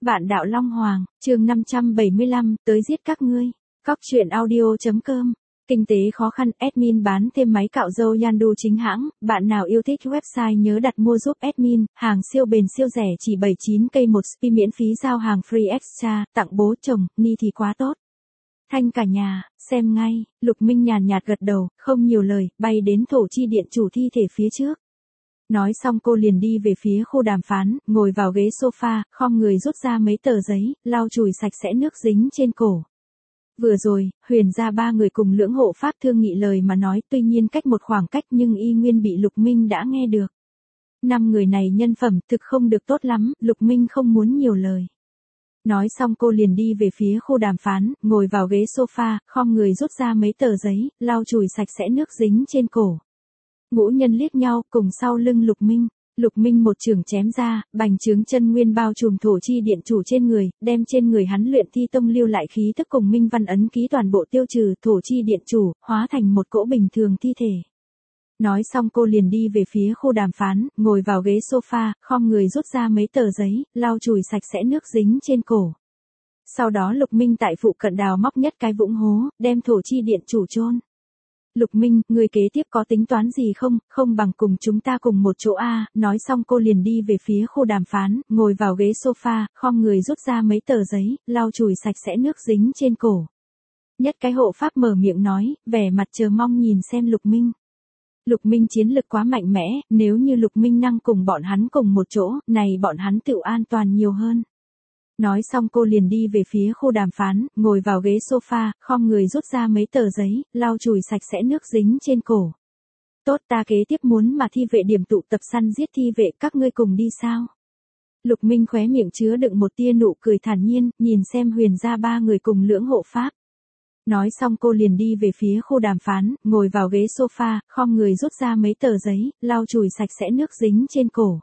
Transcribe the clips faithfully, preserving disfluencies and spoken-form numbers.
Bạn đạo Long Hoàng, chương năm trăm bảy mươi lăm, tới giết các ngươi. Cóc truyện audio chấm com. Kinh tế khó khăn, admin bán thêm máy cạo râu Yandu chính hãng, bạn nào yêu thích website nhớ đặt mua giúp admin, hàng siêu bền siêu rẻ chỉ bảy mươi chín k một spi miễn phí giao hàng free extra, tặng bố chồng, ni thì quá tốt. Thanh cả nhà, xem ngay, Lục Minh nhàn nhạt gật đầu, không nhiều lời, bay đến thổ chi điện chủ thi thể phía trước. Nói xong cô liền đi về phía khu đàm phán, ngồi vào ghế sofa, khom người rút ra mấy tờ giấy, lau chùi sạch sẽ nước dính trên cổ. Vừa rồi, Huyền gia ba người cùng lưỡng hộ pháp thương nghị lời mà nói, tuy nhiên cách một khoảng cách nhưng y nguyên bị Lục Minh đã nghe được. Năm người này nhân phẩm thực không được tốt lắm, Lục Minh không muốn nhiều lời. Nói xong cô liền đi về phía khu đàm phán, ngồi vào ghế sofa, khom người rút ra mấy tờ giấy, lau chùi sạch sẽ nước dính trên cổ. Ngũ nhân liếc nhau, cùng sau lưng Lục Minh. Lục Minh một chưởng chém ra, bành trướng chân nguyên bao trùm thổ chi điện chủ trên người, đem trên người hắn luyện thi tông lưu lại khí thức cùng minh văn ấn ký toàn bộ tiêu trừ, thổ chi điện chủ, hóa thành một cỗ bình thường thi thể. Nói xong cô liền đi về phía khu đàm phán, ngồi vào ghế sofa, khom người rút ra mấy tờ giấy, lau chùi sạch sẽ nước dính trên cổ. Sau đó Lục Minh tại phụ cận đào móc nhất cái vũng hố, đem thổ chi điện chủ chôn. Lục Minh, người kế tiếp có tính toán gì không, không bằng cùng chúng ta cùng một chỗ a. Nói xong cô liền đi về phía khu đàm phán, ngồi vào ghế sofa, khom người rút ra mấy tờ giấy, lau chùi sạch sẽ nước dính trên cổ. Nhất cái hộ pháp mở miệng nói, vẻ mặt chờ mong nhìn xem Lục Minh. Lục Minh chiến lực quá mạnh mẽ, nếu như Lục Minh năng cùng bọn hắn cùng một chỗ, này bọn hắn tự an toàn nhiều hơn. Nói xong cô liền đi về phía khu đàm phán, ngồi vào ghế sofa, khom người rút ra mấy tờ giấy, lau chùi sạch sẽ nước dính trên cổ. Tốt, ta kế tiếp muốn mà thi vệ điểm tụ tập săn giết thi vệ, các ngươi cùng đi sao? Lục Minh khóe miệng chứa đựng một tia nụ cười thản nhiên, nhìn xem Huyền gia ba người cùng lưỡng hộ pháp. Nói xong cô liền đi về phía khu đàm phán, ngồi vào ghế sofa, khom người rút ra mấy tờ giấy, lau chùi sạch sẽ nước dính trên cổ.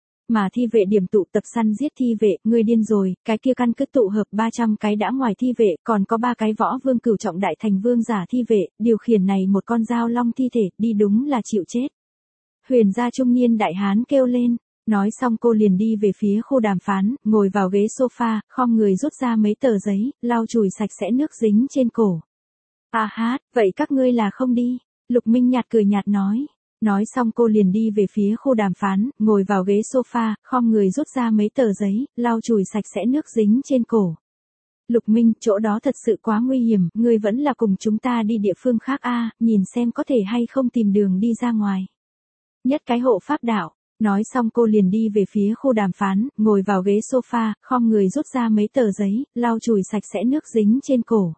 Mà thi vệ điểm tụ tập săn giết thi vệ, ngươi điên rồi, cái kia căn cứ tụ hợp ba trăm cái đã ngoài thi vệ, còn có ba cái võ vương cửu trọng đại thành vương giả thi vệ, điều khiển này một con dao long thi thể, đi đúng là chịu chết. Huyền gia trung niên đại hán kêu lên, nói xong cô liền đi về phía khu đàm phán, ngồi vào ghế sofa, khom người rút ra mấy tờ giấy, lau chùi sạch sẽ nước dính trên cổ. À hát, vậy các ngươi là không đi, Lục Minh nhạt cười nhạt nói. Nói xong cô liền đi về phía khu đàm phán, ngồi vào ghế sofa, khom người rút ra mấy tờ giấy, lau chùi sạch sẽ nước dính trên cổ. Lục Minh, chỗ đó thật sự quá nguy hiểm, ngươi vẫn là cùng chúng ta đi địa phương khác a, nhìn xem có thể hay không tìm đường đi ra ngoài. Nhất cái hộ pháp đạo, nói xong cô liền đi về phía khu đàm phán, ngồi vào ghế sofa, khom người rút ra mấy tờ giấy, lau chùi sạch sẽ nước dính trên cổ.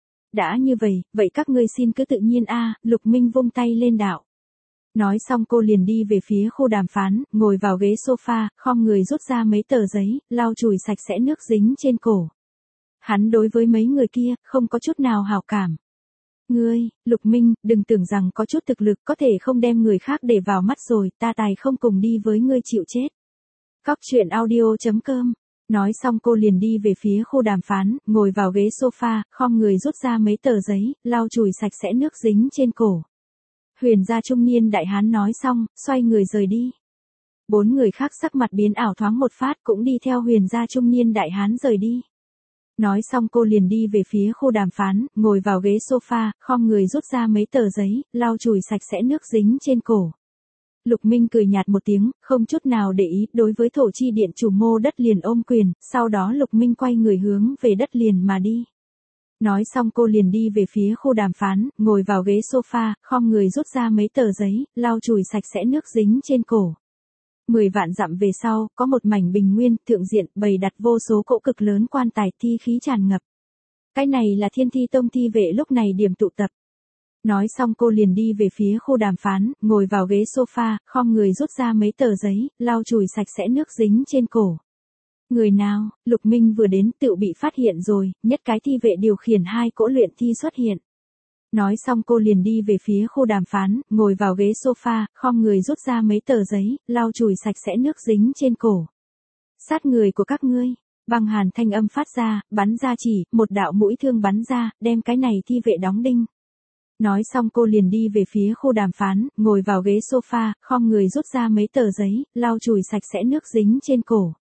Đã như vậy, vậy các ngươi xin cứ tự nhiên a, Lục Minh vung tay lên đạo. Nói xong cô liền đi về phía khu đàm phán, ngồi vào ghế sofa, khom người rút ra mấy tờ giấy, lau chùi sạch sẽ nước dính trên cổ. Hắn đối với mấy người kia, không có chút nào hảo cảm. Ngươi, Lục Minh, đừng tưởng rằng có chút thực lực có thể không đem người khác để vào mắt rồi, ta tài không cùng đi với ngươi chịu chết. Cóc truyện audio chấm com. Nói xong cô liền đi về phía khu đàm phán, ngồi vào ghế sofa, khom người rút ra mấy tờ giấy, lau chùi sạch sẽ nước dính trên cổ. Huyền gia trung niên đại hán nói xong, xoay người rời đi. Bốn người khác sắc mặt biến ảo thoáng một phát cũng đi theo Huyền gia trung niên đại hán rời đi. Nói xong cô liền đi về phía khu đàm phán, ngồi vào ghế sofa, khom người rút ra mấy tờ giấy, lau chùi sạch sẽ nước dính trên cổ. Lục Minh cười nhạt một tiếng, không chút nào để ý, đối với thổ chi điện chủ mô đất liền ôm quyền, sau đó Lục Minh quay người hướng về đất liền mà đi. Nói xong cô liền đi về phía khu đàm phán, ngồi vào ghế sofa, khom người rút ra mấy tờ giấy, lau chùi sạch sẽ nước dính trên cổ. Mười vạn dặm về sau, có một mảnh bình nguyên, thượng diện, bày đặt vô số cỗ cực lớn quan tài, thi khí tràn ngập. Cái này là Thiên Thi Tông thi vệ lúc này điểm tụ tập. Nói xong cô liền đi về phía khu đàm phán, ngồi vào ghế sofa, khom người rút ra mấy tờ giấy, lau chùi sạch sẽ nước dính trên cổ. Người nào, Lục Minh vừa đến tự bị phát hiện rồi, nhất cái thi vệ điều khiển hai cỗ luyện thi xuất hiện. Nói xong cô liền đi về phía khu đàm phán, ngồi vào ghế sofa, khom người rút ra mấy tờ giấy, lau chùi sạch sẽ nước dính trên cổ. Sát người của các ngươi, băng hàn thanh âm phát ra, bắn ra chỉ, một đạo mũi thương bắn ra, đem cái này thi vệ đóng đinh. Nói xong cô liền đi về phía khu đàm phán, ngồi vào ghế sofa, khom người rút ra mấy tờ giấy, lau chùi sạch sẽ nước dính trên cổ.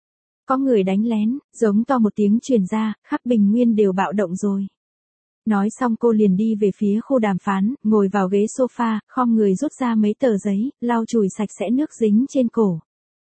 Có người đánh lén, giống to một tiếng truyền ra, khắp Bình Nguyên đều bạo động rồi. Nói xong cô liền đi về phía khu đàm phán, ngồi vào ghế sofa, khom người rút ra mấy tờ giấy, lau chùi sạch sẽ nước dính trên cổ.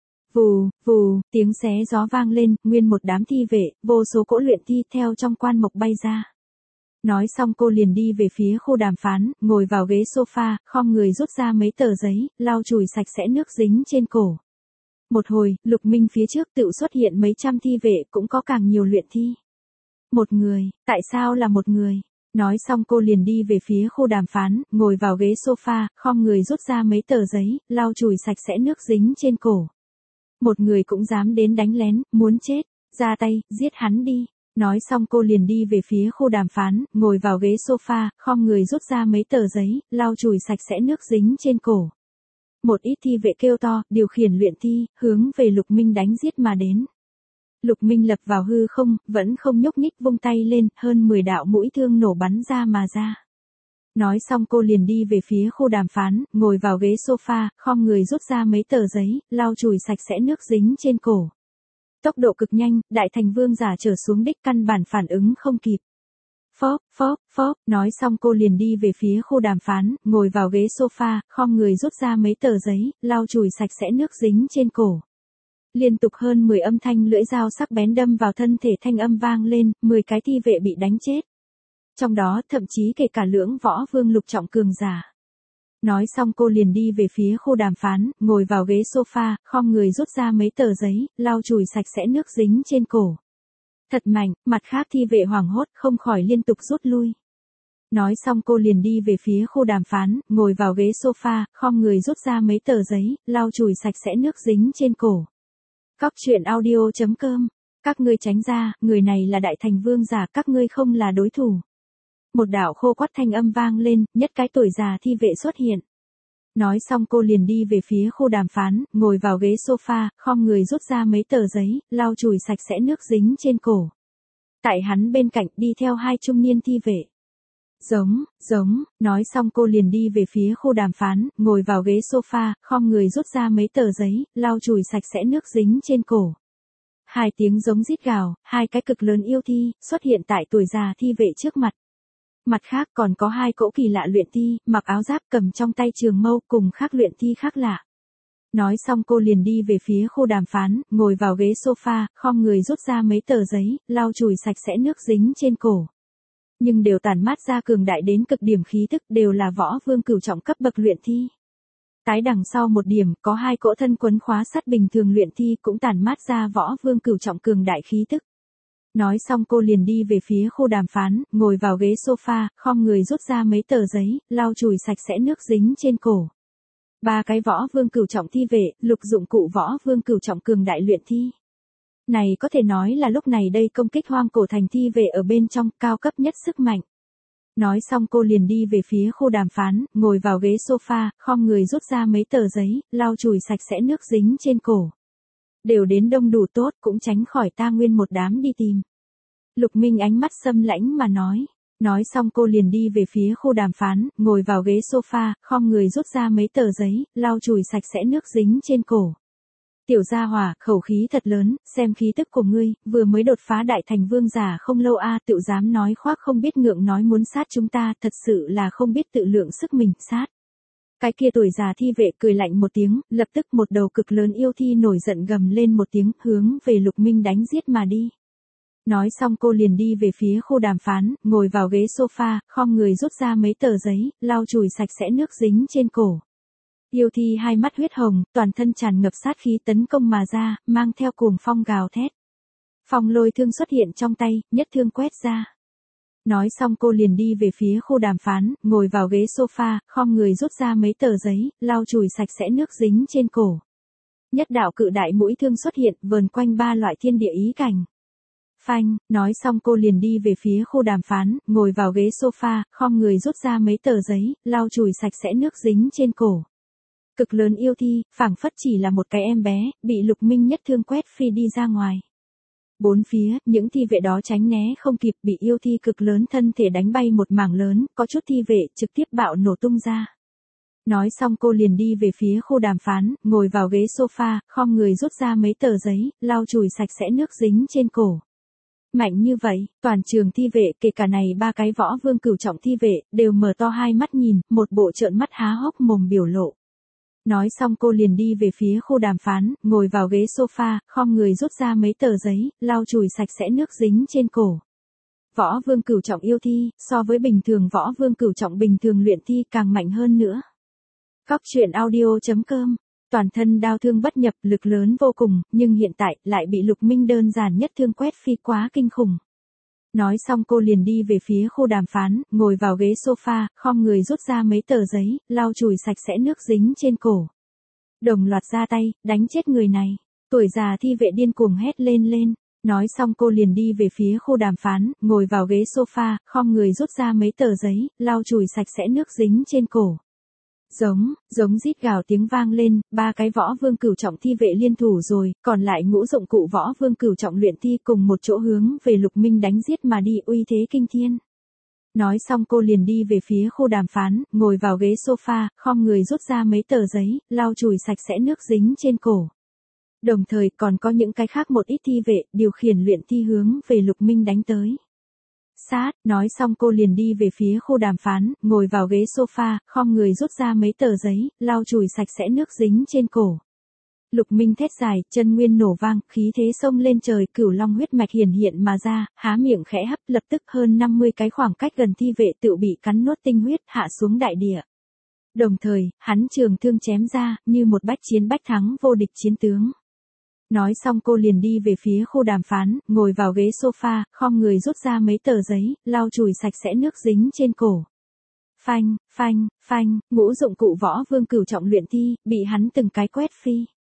Vù, vù, tiếng xé gió vang lên, nguyên một đám thi vệ, vô số cỗ luyện thi theo trong quan mộc bay ra. Nói xong cô liền đi về phía khu đàm phán, ngồi vào ghế sofa, khom người rút ra mấy tờ giấy, lau chùi sạch sẽ nước dính trên cổ. Một hồi, Lục Minh phía trước tự xuất hiện mấy trăm thi vệ, cũng có càng nhiều luyện thi. Một người, tại sao là một người? Nói xong cô liền đi về phía khu đàm phán, ngồi vào ghế sofa, khom người rút ra mấy tờ giấy, lau chùi sạch sẽ nước dính trên cổ. Một người cũng dám đến đánh lén, muốn chết, ra tay, giết hắn đi. Nói xong cô liền đi về phía khu đàm phán, ngồi vào ghế sofa, khom người rút ra mấy tờ giấy, lau chùi sạch sẽ nước dính trên cổ. Một ít thi vệ kêu to, điều khiển luyện thi, hướng về Lục Minh đánh giết mà đến. Lục Minh lập vào hư không, vẫn không nhúc nhích, vung tay lên, hơn mười đạo mũi thương nổ bắn ra mà ra. Nói xong cô liền đi về phía khu đàm phán, ngồi vào ghế sofa, khom người rút ra mấy tờ giấy, lau chùi sạch sẽ nước dính trên cổ. Tốc độ cực nhanh, đại thành vương giả trở xuống đích căn bản phản ứng không kịp. Phóp, phóp, phóp, nói xong cô liền đi về phía khu đàm phán, ngồi vào ghế sofa, khom người rút ra mấy tờ giấy, lau chùi sạch sẽ nước dính trên cổ. Liên tục hơn mười âm thanh lưỡi dao sắc bén đâm vào thân thể, thanh âm vang lên, mười cái thi vệ bị đánh chết. Trong đó thậm chí kể cả lưỡng võ vương lục trọng cường giả. Nói xong cô liền đi về phía khu đàm phán, ngồi vào ghế sofa, khom người rút ra mấy tờ giấy, lau chùi sạch sẽ nước dính trên cổ. Thật mạnh, mặt khác thi vệ hoảng hốt, không khỏi liên tục rút lui. Nói xong cô liền đi về phía khu đàm phán, ngồi vào ghế sofa, khom người rút ra mấy tờ giấy, lau chùi sạch sẽ nước dính trên cổ. Cóc truyện audio chấm com. Các ngươi tránh ra, người này là đại thành vương giả, các ngươi không là đối thủ. Một đạo khô quắt thanh âm vang lên, nhất cái tuổi già thi vệ xuất hiện. Nói xong cô liền đi về phía khu đàm phán, ngồi vào ghế sofa, khom người rút ra mấy tờ giấy, lau chùi sạch sẽ nước dính trên cổ. Tại hắn bên cạnh đi theo hai trung niên thi vệ. Giống, giống, nói xong cô liền đi về phía khu đàm phán, ngồi vào ghế sofa, khom người rút ra mấy tờ giấy, lau chùi sạch sẽ nước dính trên cổ. Hai tiếng giống rít gào, hai cái cực lớn yêu thi, xuất hiện tại tuổi già thi vệ trước mặt. Mặt khác còn có hai cỗ kỳ lạ luyện thi, mặc áo giáp cầm trong tay trường mâu cùng khác luyện thi khác lạ. Nói xong cô liền đi về phía khu đàm phán, ngồi vào ghế sofa, khom người rút ra mấy tờ giấy, lau chùi sạch sẽ nước dính trên cổ. Nhưng đều tản mát ra cường đại đến cực điểm khí tức, đều là võ vương cửu trọng cấp bậc luyện thi. Tái đằng sau một điểm, có hai cỗ thân quấn khóa sắt bình thường luyện thi cũng tản mát ra võ vương cửu trọng cường đại khí tức. Nói xong cô liền đi về phía khu đàm phán, ngồi vào ghế sofa, khom người rút ra mấy tờ giấy, lau chùi sạch sẽ nước dính trên cổ. Ba cái võ vương cửu trọng thi vệ, lục dụng cụ võ vương cửu trọng cường đại luyện thi. Này có thể nói là lúc này đây công kích hoang cổ thành thi vệ ở bên trong, cao cấp nhất sức mạnh. Nói xong cô liền đi về phía khu đàm phán, ngồi vào ghế sofa, khom người rút ra mấy tờ giấy, lau chùi sạch sẽ nước dính trên cổ. Đều đến đông đủ tốt, cũng tránh khỏi ta nguyên một đám đi tìm. Lục Minh ánh mắt xâm lãnh mà nói. Nói xong cô liền đi về phía khu đàm phán, ngồi vào ghế sofa, khom người rút ra mấy tờ giấy, lau chùi sạch sẽ nước dính trên cổ. Tiểu gia hỏa, khẩu khí thật lớn, xem khí tức của ngươi, vừa mới đột phá đại thành vương giả không lâu a, tự dám nói khoác không biết ngượng nói muốn sát chúng ta, thật sự là không biết tự lượng sức mình, sát. Cái kia tuổi già thi vệ cười lạnh một tiếng, lập tức một đầu cực lớn yêu thi nổi giận gầm lên một tiếng, hướng về Lục Minh đánh giết mà đi. Nói xong cô liền đi về phía khu đàm phán, ngồi vào ghế sofa, khom người rút ra mấy tờ giấy, lau chùi sạch sẽ nước dính trên cổ. Yêu thi hai mắt huyết hồng, toàn thân tràn ngập sát khí tấn công mà ra, mang theo cuồng phong gào thét. Phong lôi thương xuất hiện trong tay, nhất thương quét ra. Nói xong cô liền đi về phía khu đàm phán, ngồi vào ghế sofa, khom người rút ra mấy tờ giấy, lau chùi sạch sẽ nước dính trên cổ. Nhất đạo cự đại mũi thương xuất hiện, vờn quanh ba loại thiên địa ý cảnh. Phanh, nói xong cô liền đi về phía khu đàm phán, ngồi vào ghế sofa, khom người rút ra mấy tờ giấy, lau chùi sạch sẽ nước dính trên cổ. Cực lớn yêu thi, phảng phất chỉ là một cái em bé, bị Lục Minh nhất thương quét phi đi ra ngoài. Bốn phía, những thi vệ đó tránh né không kịp, bị yêu thi cực lớn thân thể đánh bay một mảng lớn, có chút thi vệ trực tiếp bạo nổ tung ra. Nói xong cô liền đi về phía khu đàm phán, ngồi vào ghế sofa, khom người rút ra mấy tờ giấy, lau chùi sạch sẽ nước dính trên cổ. Mạnh như vậy, toàn trường thi vệ, kể cả này ba cái võ vương cửu trọng thi vệ, đều mở to hai mắt nhìn, một bộ trợn mắt há hốc mồm biểu lộ. Nói xong cô liền đi về phía khu đàm phán, ngồi vào ghế sofa, khom người rút ra mấy tờ giấy, lau chùi sạch sẽ nước dính trên cổ. Võ vương cửu trọng yêu thi, so với bình thường võ vương cửu trọng bình thường luyện thi càng mạnh hơn nữa. Cóc truyện audio chấm com. Toàn thân đau thương bất nhập, lực lớn vô cùng, nhưng hiện tại lại bị Lục Minh đơn giản nhất thương quét phi quá kinh khủng. Nói xong cô liền đi về phía khu đàm phán, ngồi vào ghế sofa, khom người rút ra mấy tờ giấy, lau chùi sạch sẽ nước dính trên cổ. Đồng loạt ra tay, đánh chết người này. Tuổi già thi vệ điên cuồng hét lên lên. Nói xong cô liền đi về phía khu đàm phán, ngồi vào ghế sofa, khom người rút ra mấy tờ giấy, lau chùi sạch sẽ nước dính trên cổ. Giống, giống rít gào tiếng vang lên, ba cái võ vương cửu trọng thi vệ liên thủ rồi, còn lại ngũ dụng cụ võ vương cửu trọng luyện thi cùng một chỗ hướng về Lục Minh đánh giết mà đi, uy thế kinh thiên. Nói xong cô liền đi về phía khu đàm phán, ngồi vào ghế sofa, khom người rút ra mấy tờ giấy, lau chùi sạch sẽ nước dính trên cổ. Đồng thời còn có những cái khác một ít thi vệ, điều khiển luyện thi hướng về Lục Minh đánh tới. Sát, nói xong cô liền đi về phía khu đàm phán, ngồi vào ghế sofa, khom người rút ra mấy tờ giấy, lau chùi sạch sẽ nước dính trên cổ. Lục Minh thét dài, chân nguyên nổ vang, khí thế xông lên trời, cửu long huyết mạch hiển hiện mà ra, há miệng khẽ hấp, lập tức hơn năm mươi cái khoảng cách gần thi vệ tự bị cắn nuốt tinh huyết, hạ xuống đại địa. Đồng thời, hắn trường thương chém ra, như một bách chiến bách thắng vô địch chiến tướng. Nói xong cô liền đi về phía khu đàm phán, ngồi vào ghế sofa, khom người rút ra mấy tờ giấy, lau chùi sạch sẽ nước dính trên cổ. Phanh, phanh, phanh, ngũ dụng cụ võ vương cửu trọng luyện thi, bị hắn từng cái quét phi.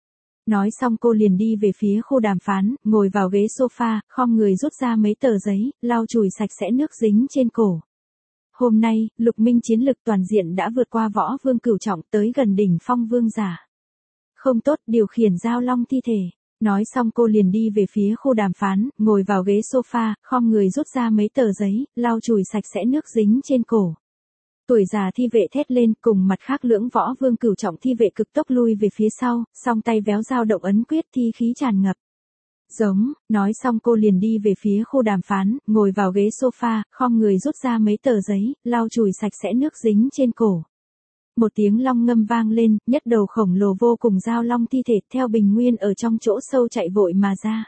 Nói xong cô liền đi về phía khu đàm phán, ngồi vào ghế sofa, khom người rút ra mấy tờ giấy, lau chùi sạch sẽ nước dính trên cổ. Hôm nay, Lục Minh chiến lực toàn diện đã vượt qua võ vương cửu trọng tới gần đỉnh phong vương giả. Không tốt, điều khiển giao long thi thể. Nói xong cô liền đi về phía khu đàm phán, ngồi vào ghế sofa, khom người rút ra mấy tờ giấy, lau chùi sạch sẽ nước dính trên cổ. Tuổi già thi vệ thét lên, cùng mặt khác lưỡng võ vương cửu trọng thi vệ cực tốc lui về phía sau, song tay véo dao động ấn quyết, thi khí tràn ngập. Giống, nói xong cô liền đi về phía khu đàm phán, ngồi vào ghế sofa, khom người rút ra mấy tờ giấy, lau chùi sạch sẽ nước dính trên cổ. Một tiếng long ngâm vang lên, nhất đầu khổng lồ vô cùng giao long thi thể theo bình nguyên ở trong chỗ sâu chạy vội mà ra.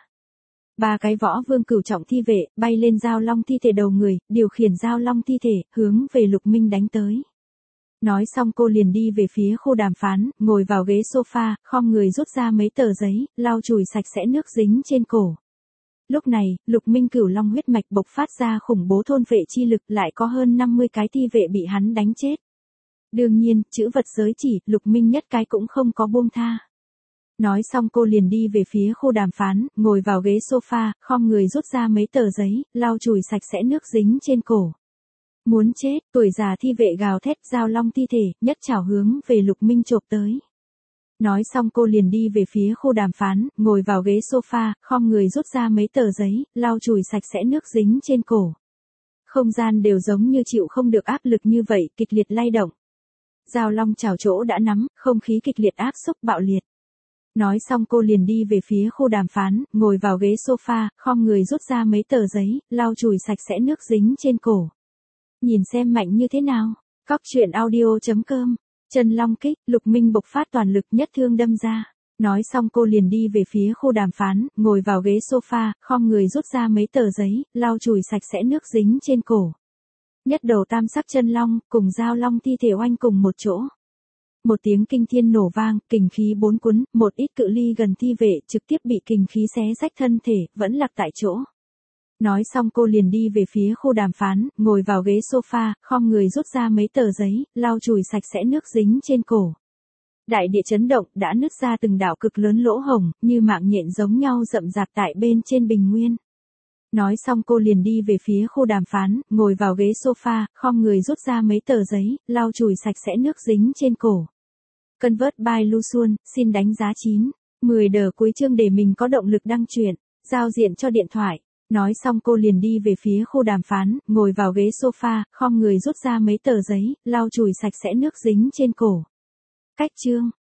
Ba cái võ vương cửu trọng thi vệ, bay lên giao long thi thể đầu người, điều khiển giao long thi thể, hướng về Lục Minh đánh tới. Nói xong cô liền đi về phía khu đàm phán, ngồi vào ghế sofa, khom người rút ra mấy tờ giấy, lau chùi sạch sẽ nước dính trên cổ. Lúc này, Lục Minh cửu long huyết mạch bộc phát ra khủng bố thôn vệ chi lực, lại có hơn năm mươi cái thi vệ bị hắn đánh chết. Đương nhiên, chữ vật giới chỉ, Lục Minh nhất cái cũng không có buông tha. Nói xong cô liền đi về phía khu đàm phán, ngồi vào ghế sofa, khom người rút ra mấy tờ giấy, lau chùi sạch sẽ nước dính trên cổ. Muốn chết, tuổi già thi vệ gào thét, giao long thi thể, nhất chảo hướng về Lục Minh chộp tới. Nói xong cô liền đi về phía khu đàm phán, ngồi vào ghế sofa, khom người rút ra mấy tờ giấy, lau chùi sạch sẽ nước dính trên cổ. Không gian đều giống như chịu không được áp lực như vậy, kịch liệt lay động. Giao long chảo chỗ đã nắm, không khí kịch liệt áp xúc bạo liệt. Nói xong cô liền đi về phía khu đàm phán, ngồi vào ghế sofa, khom người rút ra mấy tờ giấy, lau chùi sạch sẽ nước dính trên cổ. Nhìn xem mạnh như thế nào. Cóc truyện audio chấm com. Chân long kích, Lục Minh bộc phát toàn lực nhất thương đâm ra. Nói xong cô liền đi về phía khu đàm phán, ngồi vào ghế sofa, khom người rút ra mấy tờ giấy, lau chùi sạch sẽ nước dính trên cổ. Nhất đầu tam sắc chân long, cùng giao long thi thể oanh cùng một chỗ. Một tiếng kinh thiên nổ vang, kình khí bốn cuốn, một ít cự ly gần thi vệ trực tiếp bị kình khí xé rách thân thể, vẫn lạc tại chỗ. Nói xong cô liền đi về phía khu đàm phán, ngồi vào ghế sofa, khom người rút ra mấy tờ giấy, lau chùi sạch sẽ nước dính trên cổ. Đại địa chấn động, đã nứt ra từng đảo cực lớn lỗ hổng, như mạng nhện giống nhau rậm rạp tại bên trên bình nguyên. Nói xong cô liền đi về phía khu đàm phán, ngồi vào ghế sofa, khom người rút ra mấy tờ giấy, lau chùi sạch sẽ nước dính trên cổ. Convert by Luxuan, xin đánh giá chín, mười đờ cuối chương để mình có động lực đăng truyện, giao diện cho điện thoại. Nói xong cô liền đi về phía khu đàm phán, ngồi vào ghế sofa, khom người rút ra mấy tờ giấy, lau chùi sạch sẽ nước dính trên cổ. Cách chương